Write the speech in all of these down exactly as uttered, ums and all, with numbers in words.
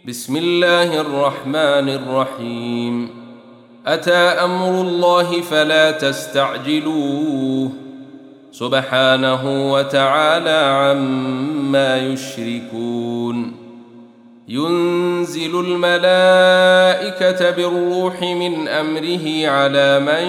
بسم الله الرحمن الرحيم. أتى أمر الله فلا تستعجلوه سبحانه وتعالى عما يشركون. ينزل الملائكة بالروح من أمره على من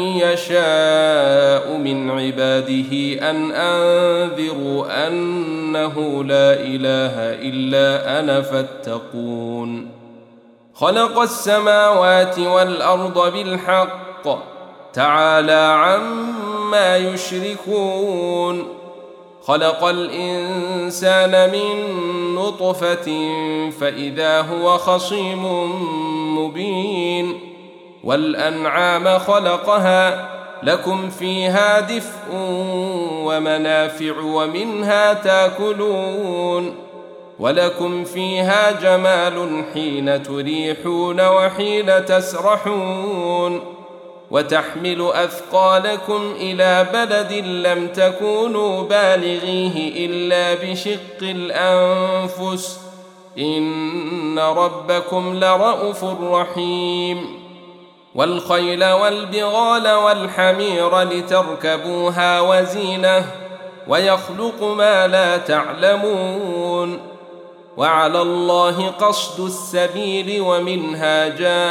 يشاء من عباده أن أنذروا أنه لا إله إلا أنا فاتقون. خلق السماوات والأرض بالحق تعالى عما يشركون. خلق الإنسان من نطفة فإذا هو خصيم مبين. والأنعام خلقها لكم فيها دفء ومنافع ومنها تاكلون. ولكم فيها جمال حين تريحون وحين تسرحون. وتحمل أثقالكم إلى بلد لم تكونوا بالغيه إلا بشق الأنفس إن ربكم لرءوف رحيم. والخيل والبغال والحمير لتركبوها وزينة ويخلق ما لا تعلمون. وعلى الله قصد السبيل ومنها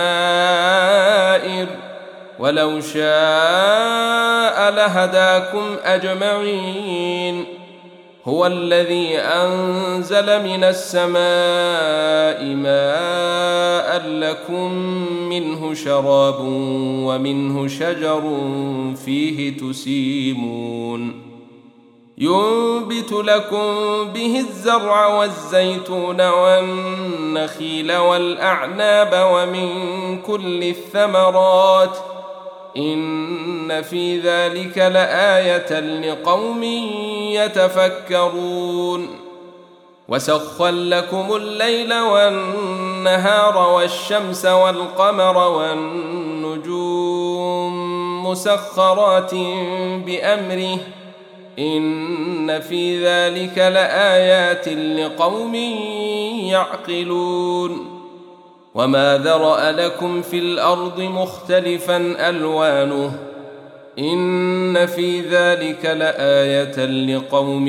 جائر ولو شاء لهداكم أجمعين. هو الذي أنزل من السماء ماء لكم منه شراب ومنه شجر فيه تسيمون. ينبت لكم به الزرع والزيتون والنخيل والأعناب ومن كل الثمرات إن في ذلك لآية لقوم يتفكرون. وسخر لكم الليل والنهار والشمس والقمر والنجوم مسخرات بأمره إن في ذلك لآيات لقوم يعقلون. وما ذرأ لكم في الأرض مختلفا ألوانه إن في ذلك لآية لقوم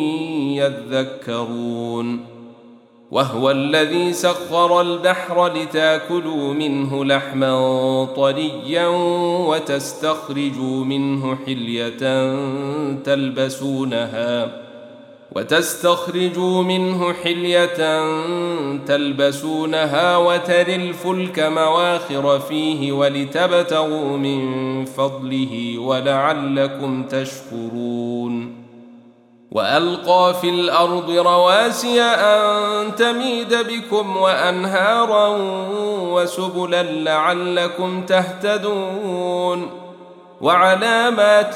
يذكرون. وهو الذي سخر البحر لتاكلوا منه لحما طريا وتستخرجوا منه حلية تلبسونها وتستخرجوا منه حلية تلبسونها وترى الفلك مواخر فيه ولتبتغوا من فضله ولعلكم تشكرون. وألقى في الأرض رواسي أن تميد بكم وأنهارا وسبلا لعلكم تهتدون. وعلامات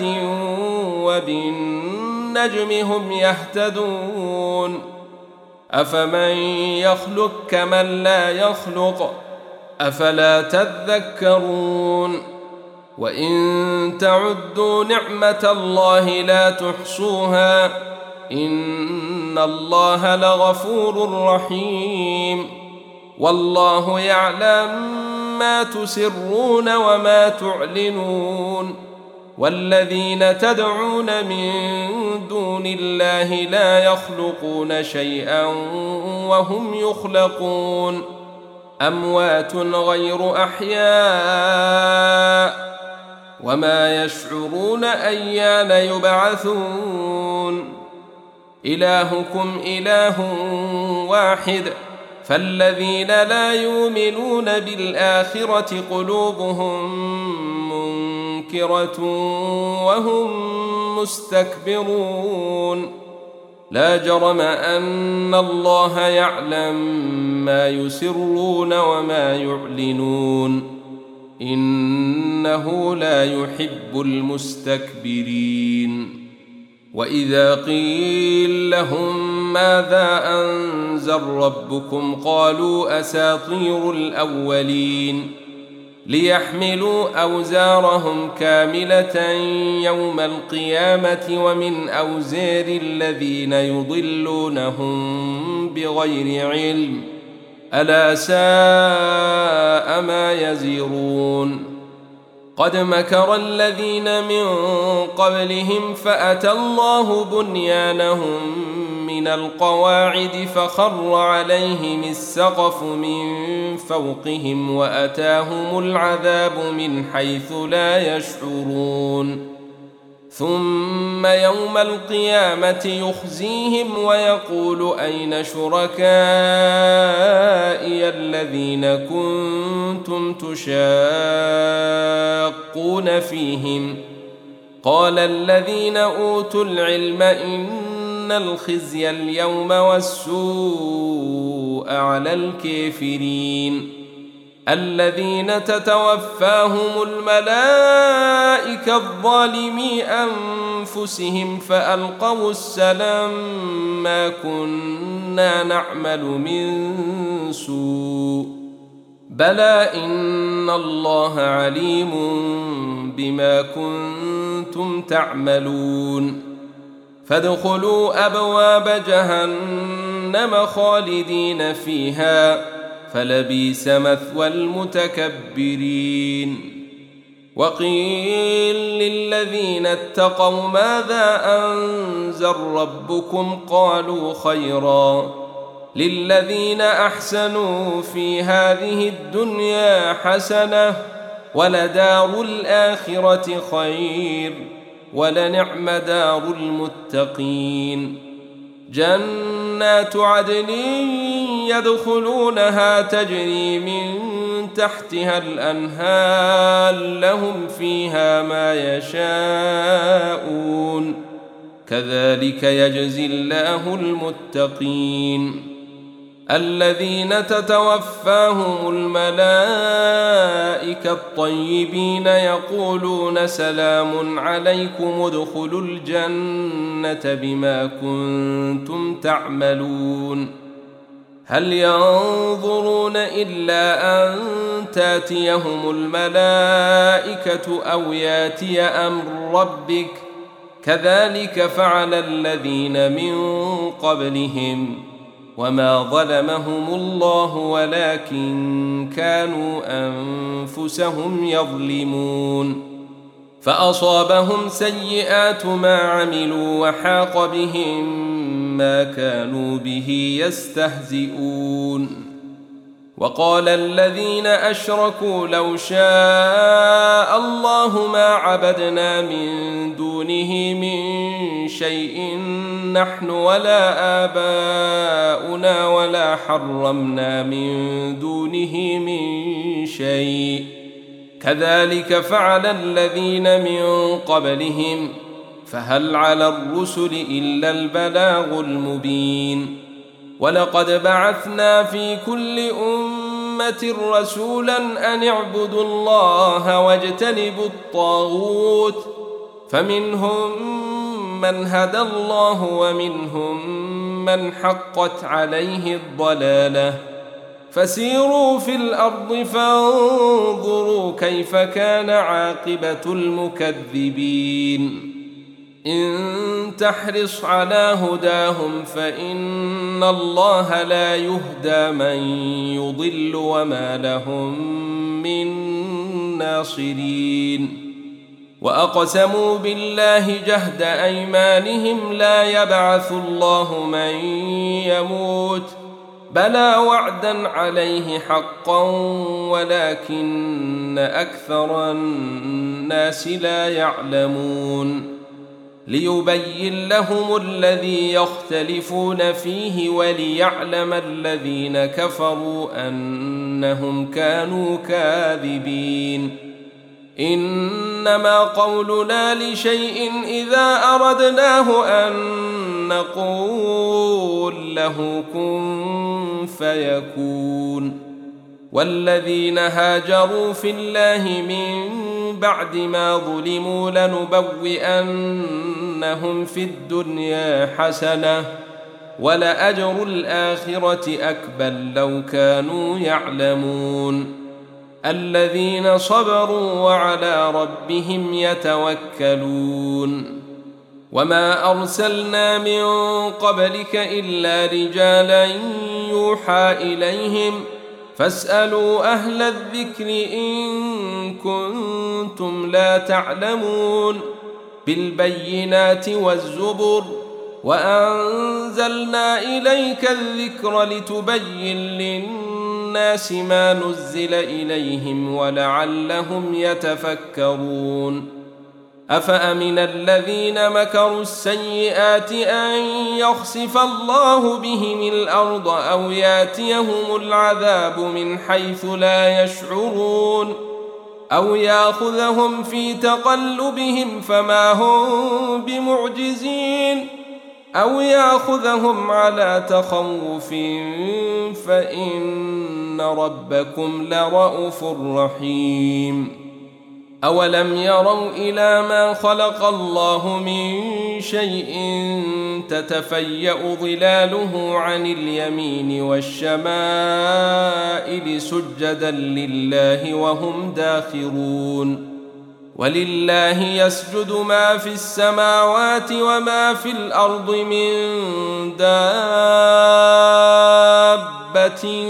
وبالنجم هم يهتدون. أفمن يخلق كمن لا يخلق أفلا تذكرون. وإن تعدوا نعمة الله لا تحصوها إن الله لغفور رحيم. والله يعلم ما تسرون وما تعلنون. والذين تدعون من دون الله لا يخلقون شيئا وهم يخلقون. أموات غير أحياء وما يشعرون أيان يبعثون. إلهكم إله واحد فالذين لا يؤمنون بالآخرة قلوبهم منكرة وهم مستكبرون. لا جرم أن الله يعلم ما يسرون وما يعلنون إنه لا يحب المستكبرين. وإذا قيل لهم ماذا أنزل ربكم قالوا أساطير الأولين ليحملوا أوزارهم كاملة يوم القيامة ومن أوزار الذين يضلونهم بغير علم ألا ساء ما يزرون قد مكر الذين من قبلهم فأتى الله بنيانهم من القواعد فخر عليهم السقف من فوقهم وأتاهم العذاب من حيث لا يشعرون ثم يوم القيامة يخزيهم ويقول أين شركائي الذين كنتم تشاقون فيهم قال الذين أوتوا العلم إن الخزي اليوم والسوء على الكافرين الذين تتوفاهم الملائكة الظالمي أنفسهم فألقوا السلام ما كنا نعمل من سوء بلى إن الله عليم بما كنتم تعملون فادخلوا أبواب جهنم خالدين فيها فلبئس مثوى المتكبرين وقيل للذين اتقوا ماذا أنزل ربكم قالوا خيرا للذين أحسنوا في هذه الدنيا حسنة ولدار الآخرة خير ولنعم دار المتقين جنات عدن يدخلونها تجري من تحتها الأنهار لهم فيها ما يشاءون كذلك يجزي الله المتقين الذين تتوفاهم الملائكة الطيبين يقولون سلام عليكم ادخلوا الجنة بما كنتم تعملون هل ينظرون إلا أن تاتيهم الملائكة أو ياتي أمر ربك كذلك فعل الذين من قبلهم وما ظلمهم الله ولكن كانوا أنفسهم يظلمون فأصابهم سيئات ما عملوا وحاق بهم ما كانوا به يستهزئون وقال الذين أشركوا لو شاء الله ما عبدنا من دونه من شيء نحن ولا آباؤنا ولا حرمنا من دونه من شيء كذلك فعل الذين من قبلهم فهل على الرسل إلا البلاغ المبين ولقد بعثنا في كل أمة رسولا أن اعبدوا الله واجتنبوا الطاغوت فمنهم من هدى الله ومنهم من حقت عليه الضلالة فسيروا في الأرض فانظروا كيف كان عاقبة المكذبين إن تحرص على هداهم فإن الله لا يهدى من يضل وما لهم من ناصرين وأقسموا بالله جهد أيمانهم لا يبعث الله من يموت بلى وعدا عليه حقا ولكن أكثر الناس لا يعلمون ليبين لهم الذي يختلفون فيه وليعلم الذين كفروا أنهم كانوا كاذبين إنما قولنا لشيء إذا أردناه أن نقول له كن فيكون والذين هاجروا في الله من بعد ما ظلموا لنبوئنهم في الدنيا حسنة ولأجر الآخرة أكبر لو كانوا يعلمون الذين صبروا وعلى ربهم يتوكلون وما أرسلنا من قبلك إلا رجالا يوحى إليهم فاسألوا أهل الذكر إن كنتم لا تعلمون بالبينات والزبر وأنزلنا إليك الذكر لتبين للناس ما نزل إليهم ولعلهم يتفكرون أفأمن الذين مكروا السيئات أن يخسف الله بهم الأرض أو ياتيهم العذاب من حيث لا يشعرون أو يأخذهم في تقلبهم فما هم بمعجزين أو يأخذهم على تخوف فإن ربكم لرءوف رحيم أولم يروا إلى ما خلق الله من شيء تتفيأ ظلاله عن اليمين والشمائل سجدا لله وهم داخرون ولله يسجد ما في السماوات وما في الأرض من دابة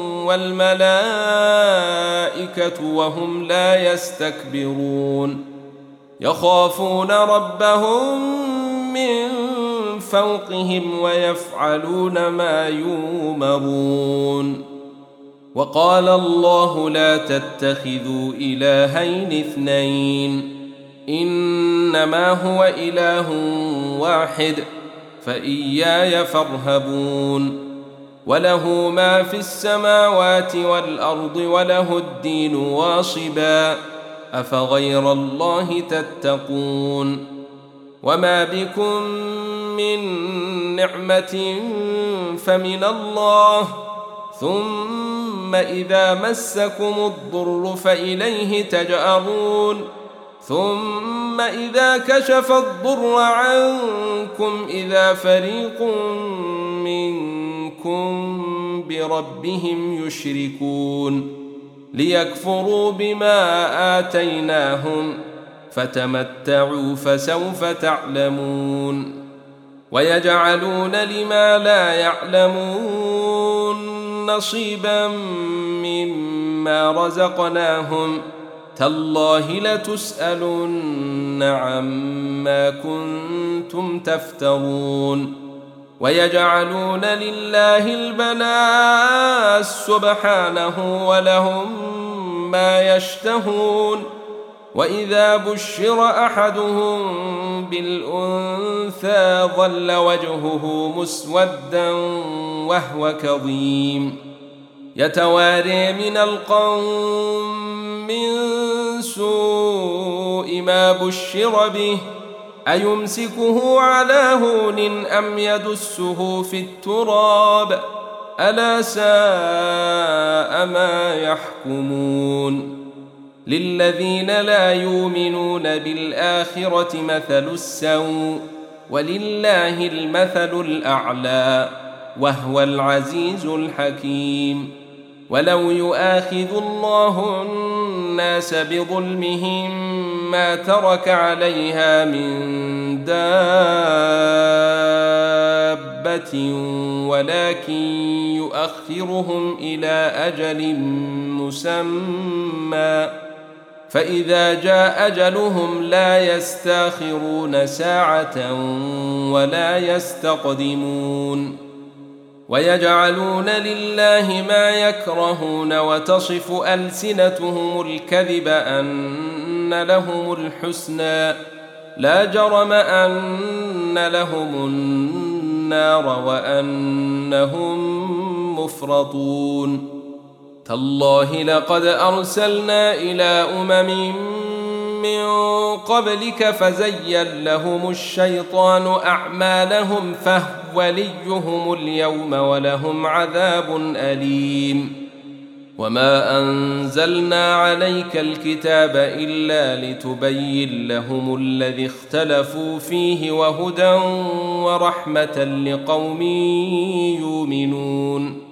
والملائكة وهم لا يستكبرون يخافون ربهم من فوقهم ويفعلون ما يؤمرون وقال الله لا تتخذوا إلهين اثنين إنما هو إله واحد فإياي فارهبون وله ما في السماوات والأرض وله الدين واصبا أفغير الله تتقون وما بكم من نعمة فمن الله ثم إذا مسكم الضر فإليه تجأرون ثم إذا كشف الضر عنكم إذا فريق منكم بربهم يشركون ليكفروا بما آتيناهم فتمتعوا فسوف تعلمون ويجعلون لما لا يعلمون نصيبا مما رزقناهم تالله لتسألن عما كنتم تفترون ويجعلون لله البنات سبحانه ولهم ما يشتهون وإذا بشر أحدهم بالأنثى ظل وجهه مسودا وهو كظيم يتواري من القوم من سوء ما بشر به أيمسكه على هون أم يدسه في التراب ألا ساء ما يحكمون للذين لا يؤمنون بالآخرة مثل السوء ولله المثل الأعلى وهو العزيز الحكيم ولو يؤاخذ الله الناس بظلمهم ما ترك عليها من دابة ولكن يؤخرهم إلى أجل مسمى فإذا جاء أجلهم لا يستاخرون ساعة ولا يستقدمون ويجعلون لله ما يكرهون وتصف ألسنتهم الكذب أن لهم الحسنى لا جرم أن لهم النار وأنهم مفرطون تالله لقد أرسلنا إلى أمم من قبلك فزين لهم الشيطان أعمالهم فهو وليهم اليوم ولهم عذاب أليم وما أنزلنا عليك الكتاب إلا لتبين لهم الذي اختلفوا فيه وهدى ورحمة لقوم يؤمنون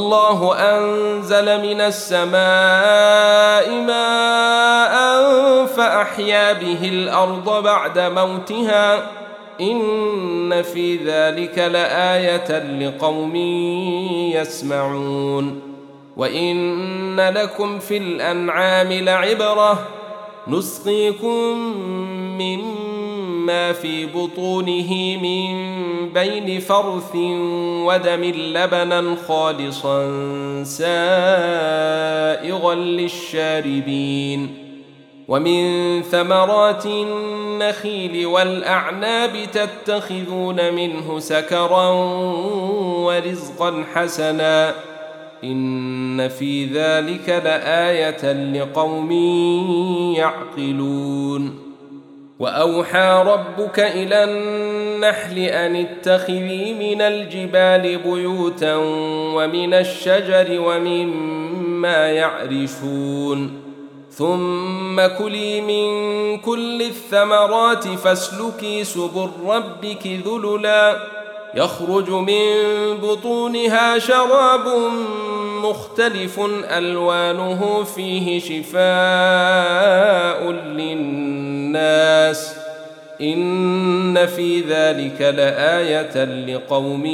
والله أنزل من السماء ماء فأحيا به الأرض بعد موتها إن في ذلك لآية لقوم يسمعون وإن لكم في الأنعام لعبرة نسقيكم مما في بطونه من بين فرث ودم لبنا خالصا سائغا للشاربين ومن ثمرات النخيل والأعناب تتخذون منه سكرا ورزقا حسنا إن في ذلك لآية لقوم يعقلون وأوحى ربك إلى النحل أن اتخذي من الجبال بيوتا ومن الشجر ومما يعرشون ثم كلي من كل الثمرات فاسلكي سبل ربك ذللا يخرج من بطونها شراب مختلف ألوانه فيه شفاء للناس إن في ذلك لآية لقوم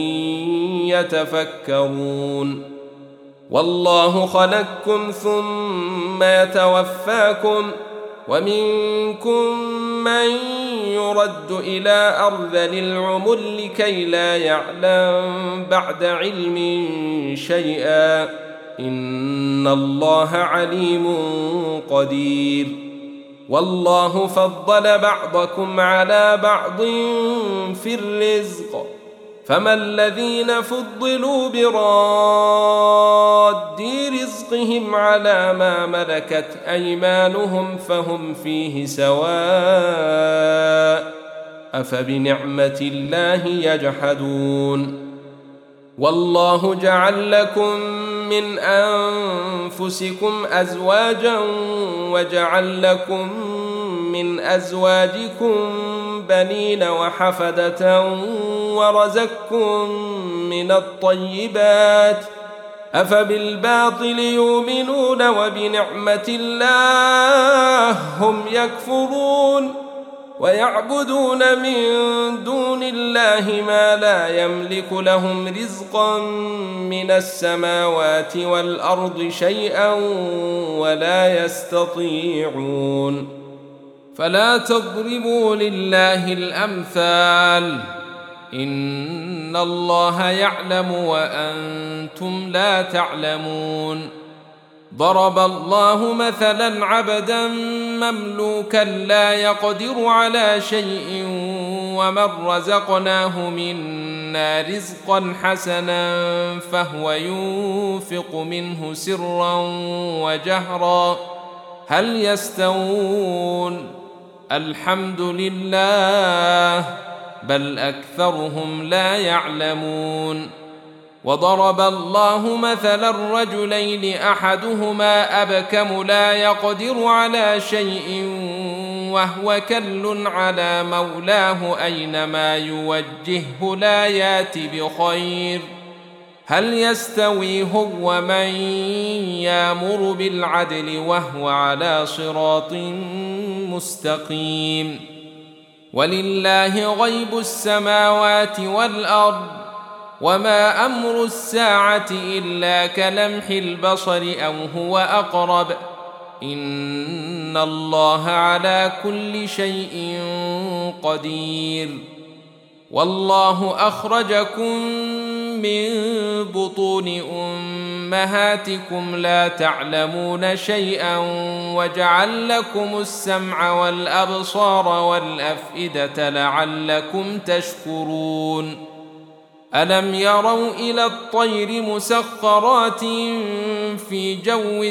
يتفكرون والله خلقكم ثم يتوفاكم ومنكم من يرد إلى أرذل العمر لكي لا يعلم بعد علم شيئا إن الله عليم قدير والله فضل بعضكم على بعض في الرزق فما الذين فضلوا براد رزقهم على ما ملكت أيمانهم فهم فيه سواء أفبنعمة الله يجحدون والله جعل لكم من أنفسكم أزواجا وجعل لكم من أزواجكم بنين وحفدة ورزقكم من الطيبات أفبالباطل يؤمنون وبنعمة الله هم يكفرون ويعبدون من دون الله ما لا يملك لهم رزقا من السماوات والأرض شيئا ولا يستطيعون فلا تضربوا لله الأمثال إن الله يعلم وأنتم لا تعلمون ضرب الله مثلا عبدا مملوكا لا يقدر على شيء ومن رزقناه منا رزقا حسنا فهو ينفق منه سرا وجهرا هل يستوون الحمد لله بل أكثرهم لا يعلمون وضرب الله مثلا الرجلين أحدهما أبكم لا يقدر على شيء وهو كل على مولاه أينما يوجهه لا يات بخير هل يستوي هو من يأمر بالعدل وهو على صراط مستقيم ولله غيب السماوات والأرض وما أمر الساعة إلا كلمح البصر أو هو أقرب إن الله على كل شيء قدير والله أخرجكم من بطون أمهاتكم لا تعلمون شيئا وجعل لكم السمع والأبصار والأفئدة لعلكم تشكرون ألم يروا إلى الطير مسخرات في جو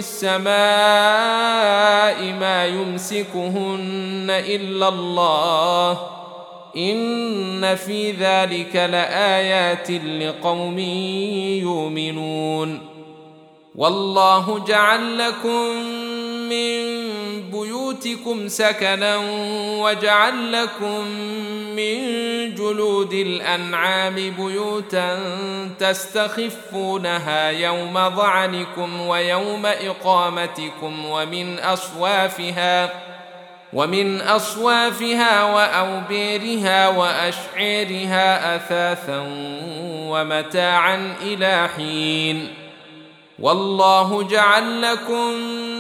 السماء ما يمسكهن إلا الله إن في ذلك لآيات لقوم يؤمنون والله جعل لكم من بيوتكم سكنا وجعل لكم من جلود الأنعام بيوتا تستخفونها يوم ظعنكم ويوم إقامتكم ومن أصوافها ومن أصوافها وأوبيرها وأشعيرها أثاثا ومتاعا إلى حين. والله جعل لكم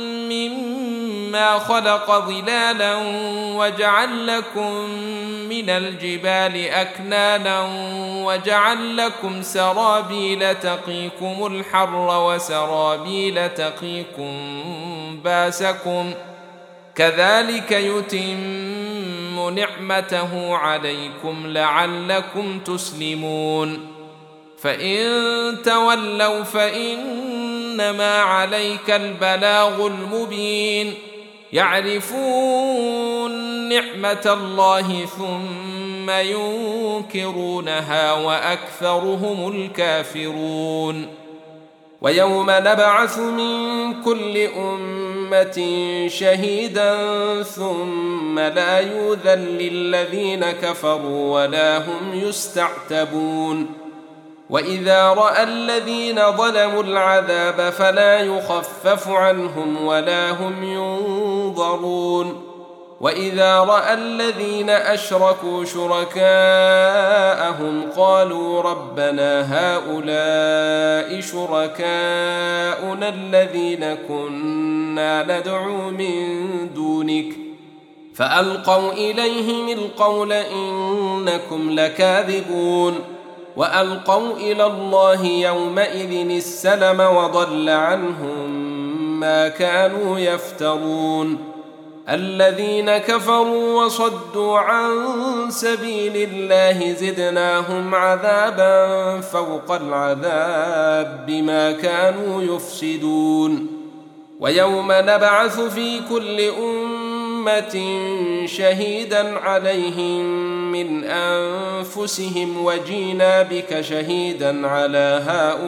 مما خلق ظلالا وجعل لكم من الجبال أكنانا وجعل لكم سرابيل تقيكم الحر وسرابيل تقيكم باسكم كذلك يتم نعمته عليكم لعلكم تسلمون. فإن تولوا فإنما عليك البلاغ المبين. يعرفون نعمة الله ثم ينكرونها وأكثرهم الكافرون. ويوم نبعث من كل أمة شهيدا ثم لا يؤذن للذين كفروا ولا هم يستعتبون. وإذا رأى الذين ظلموا العذاب فلا يخفف عنهم ولا هم ينظرون. وإذا رأى الذين أشركوا شركاءهم قالوا ربنا هؤلاء شركاؤنا الذين كنا ندعو من دونك فألقوا إليهم القول إنكم لكاذبون. وألقوا إلى الله يومئذ السلم وضل عنهم ما كانوا يفترون. الذين كفروا وصدوا عن سبيل الله زدناهم عذابا فوق العذاب بما كانوا يفسدون. ويوم نبعث في كل أمة شهيدا عليهم من أنفسهم وجينا بك شهيدا على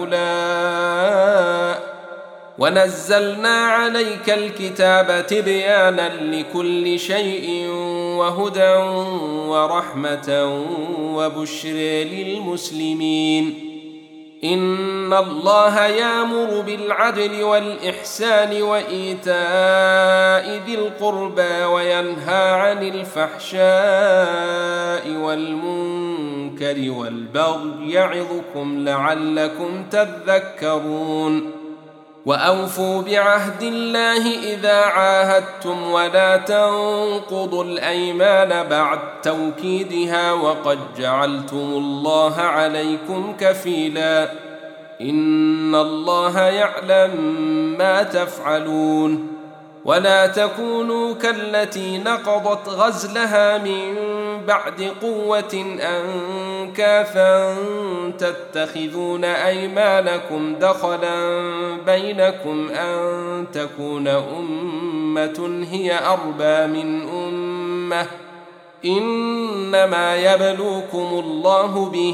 هؤلاء ونزلنا عليك الكتاب تبيانا لكل شيء وهدى ورحمة وبشر للمسلمين. إن الله يأمر بالعدل والإحسان وإيتاء ذي القربى وينهى عن الفحشاء والمنكر والبغي يعظكم لعلكم تذكرون. وأوفوا بعهد الله إذا عاهدتم ولا تنقضوا الأيمان بعد توكيدها وقد جعلتم الله عليكم كفيلا إن الله يعلم ما تفعلون. ولا تكونوا كالتي نقضت غزلها من بعد قوة أنكاثا تتخذون أيمانكم دخلا بينكم أن تكون أمة هي أربى من أمة إنما يبلوكم الله به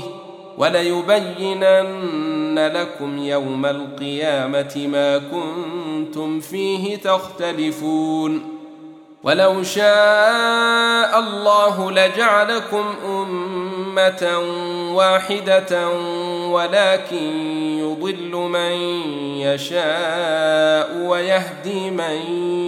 وليبينن لكم يوم القيامة ما كنتم فيه تختلفون. ولو شاء الله لجعلكم أمة واحدة ولكن يضل من يشاء ويهدي من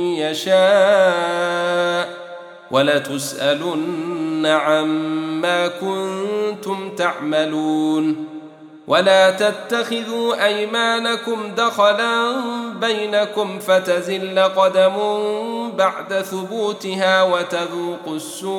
يشاء ولتسألن عما كنتم تعملون. ولا تتخذوا أيمانكم دخلا بينكم فتزل قدم بعد ثبوتها وتذوقوا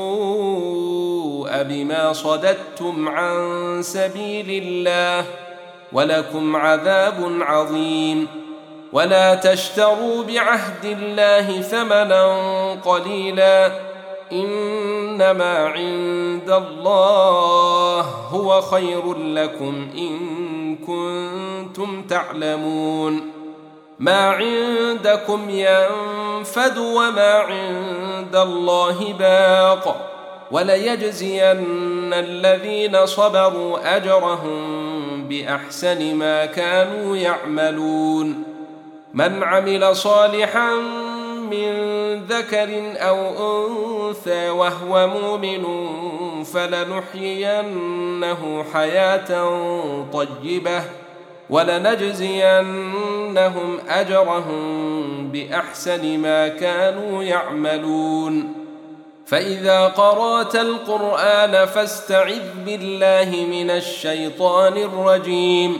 السوء بما صددتم عن سبيل الله ولكم عذاب عظيم. ولا تشتروا بعهد الله ثمنا قليلا إنما عند الله هو خير لكم إن كنتم تعلمون. ما عندكم ينفد وما عند الله باق وليجزين الذين صبروا أجرهم بأحسن ما كانوا يعملون. من عمل صالحا من ذكر أو أنثى وهو مؤمن فلنحيينه حياة طيبة ولنجزينهم أجرهم بأحسن ما كانوا يعملون. فإذا قرأت القرآن فاستعذ بالله من الشيطان الرجيم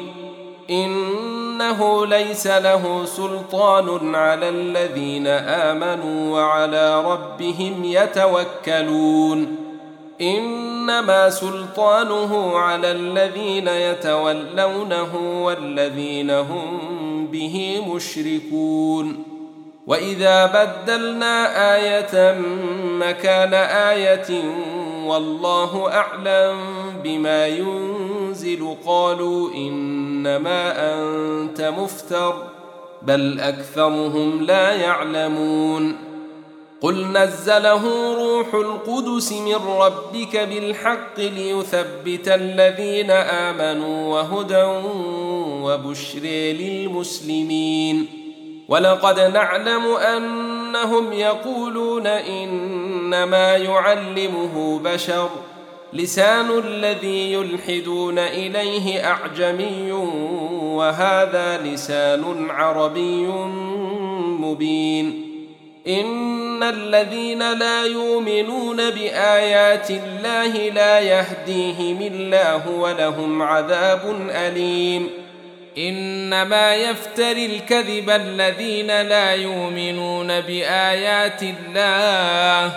إنه ليس له سلطان على الذين آمنوا وعلى ربهم يتوكلون إنما سلطانه على الذين يتولونه والذين هم به مشركون وإذا بدلنا آية مكان آية والله أعلم بما ينزل قالوا إنما أنت مفتر بل أكثرهم لا يعلمون قل نزله روح القدس من ربك بالحق ليثبت الذين آمنوا وهدى وبشر للمسلمين ولقد نعلم أنهم يقولون إنما يعلمه بشر لسان الذي يلحدون إليه أعجمي وهذا لسان عربي مبين إن الذين لا يؤمنون بآيات الله لا يهديهم الله ولهم عذاب أليم إنما يفتري الكذب الذين لا يؤمنون بآيات الله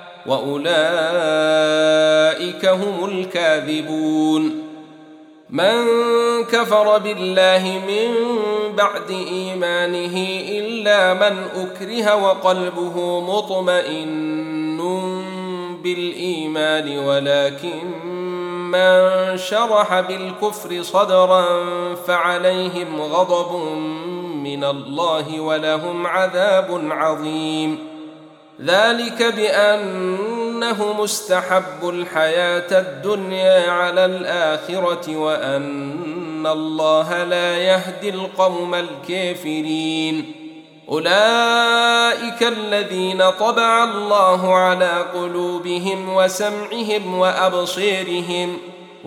وأولئك هم الكاذبون من كفر بالله من بعد إيمانه إلا من أكره وقلبه مطمئن بالإيمان ولكن من شرح بالكفر صدرا فعليهم غضب من الله ولهم عذاب عظيم ذلك بأنه مستحب الحياة الدنيا على الآخرة وأن الله لا يهدي القوم الكافرين أولئك الذين طبع الله على قلوبهم وسمعهم وأبصيرهم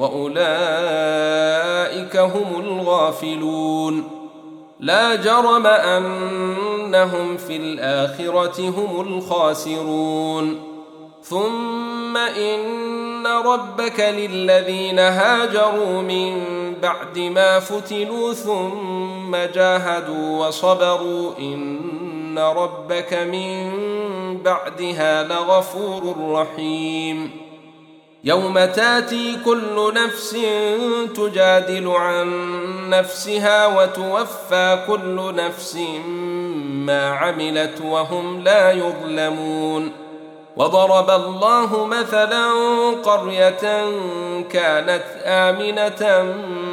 وأولئك هم الغافلون لا جرم أنهم في الآخرة هم الخاسرون ثم إن ربك للذين هاجروا من بعد ما فتنوا ثم جاهدوا وصبروا إن ربك من بعدها لغفور رحيم يوم تاتي كل نفس تجادل عن نفسها وتوفى كل نفس ما عملت وهم لا يظلمون وضرب الله مثلا قرية كانت آمنة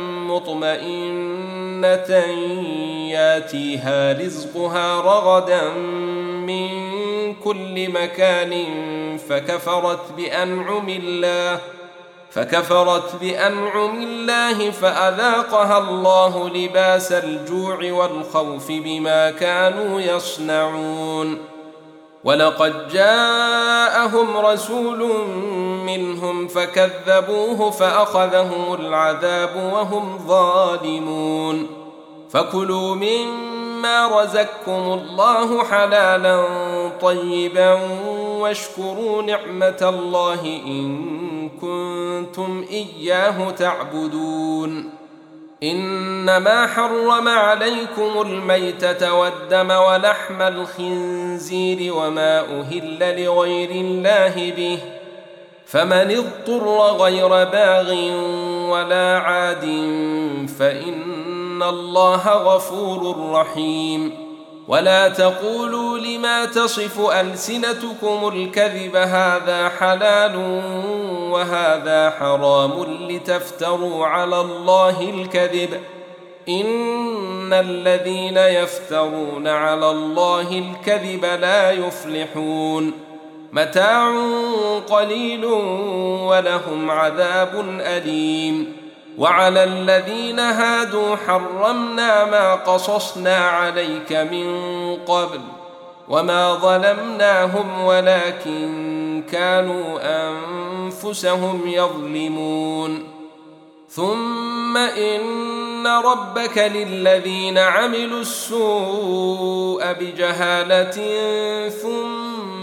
مطمئنة ياتيها رزقها رغدا من كل مكان فكفرت بأنعم الله فكفرت بأنعم الله فأذاقها الله لباس الجوع والخوف بما كانوا يصنعون ولقد جاءهم رسول منهم فكذبوه فأخذهم العذاب وهم ظالمون فكلوا مما رزقكم الله حلالا طيبا واشكروا نعمة الله إن كنتم إياه تعبدون إنما حرم عليكم الميتة والدم ولحم الخنزير وما أهل لغير الله به فمن اضطر غير باغ ولا عاد فإن الله غفور رحيم ولا تقولوا لما تصف ألسنتكم الكذب هذا حلال وهذا حرام لتفتروا على الله الكذب إن الذين يفترون على الله الكذب لا يفلحون متاع قليل ولهم عذاب أليم وعلى الذين هادوا حرمنا ما قصصنا عليك من قبل وما ظلمناهم ولكن كانوا أنفسهم يظلمون ثم إن ربك للذين عملوا السوء بجهالة ثم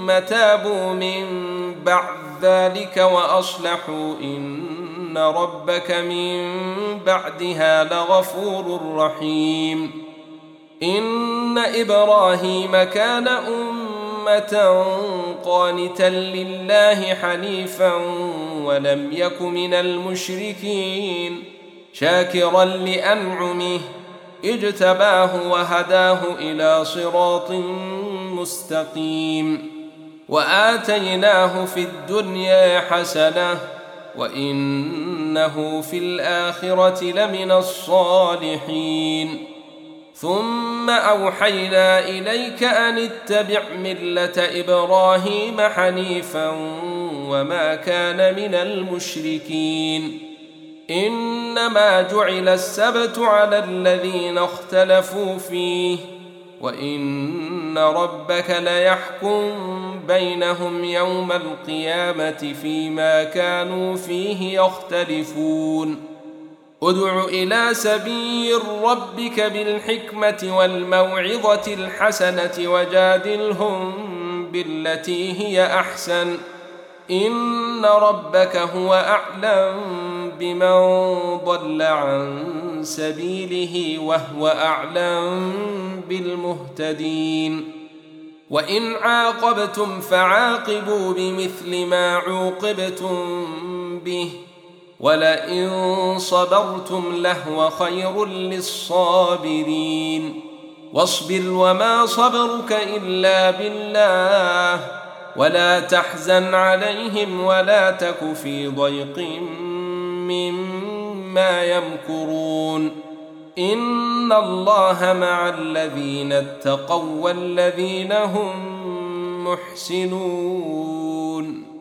ثم تابوا من بعد ذلك وأصلحوا إن ربك من بعدها لغفور رحيم. إن إبراهيم كان أمة قانتا لله حنيفا ولم يك من المشركين شاكرا لأنعمه اجتباه وهداه إلى صراط مستقيم. وآتيناه في الدنيا حسنة وإنه في الآخرة لمن الصالحين. ثم أوحينا إليك أن اتبع ملة إبراهيم حنيفا وما كان من المشركين. إنما جعل السبت على الذين اختلفوا فيه وإن ربك ليحكم بينهم يوم القيامة فيما كانوا فيه يختلفون. ادع إلى سبيل ربك بالحكمة والموعظة الحسنة وجادلهم بالتي هي أحسن إن ربك هو أعلم بمن ضل عن سبيله وهو أعلم بالمهتدين. وإن عاقبتم فعاقبوا بمثل ما عوقبتم به ولئن صبرتم لهو خير للصابرين. واصبر وما صبرك إلا بالله ولا تحزن عليهم ولا تك في ضيق مما يمكرون. إن الله مع الذين اتقوا والذين هم محسنون.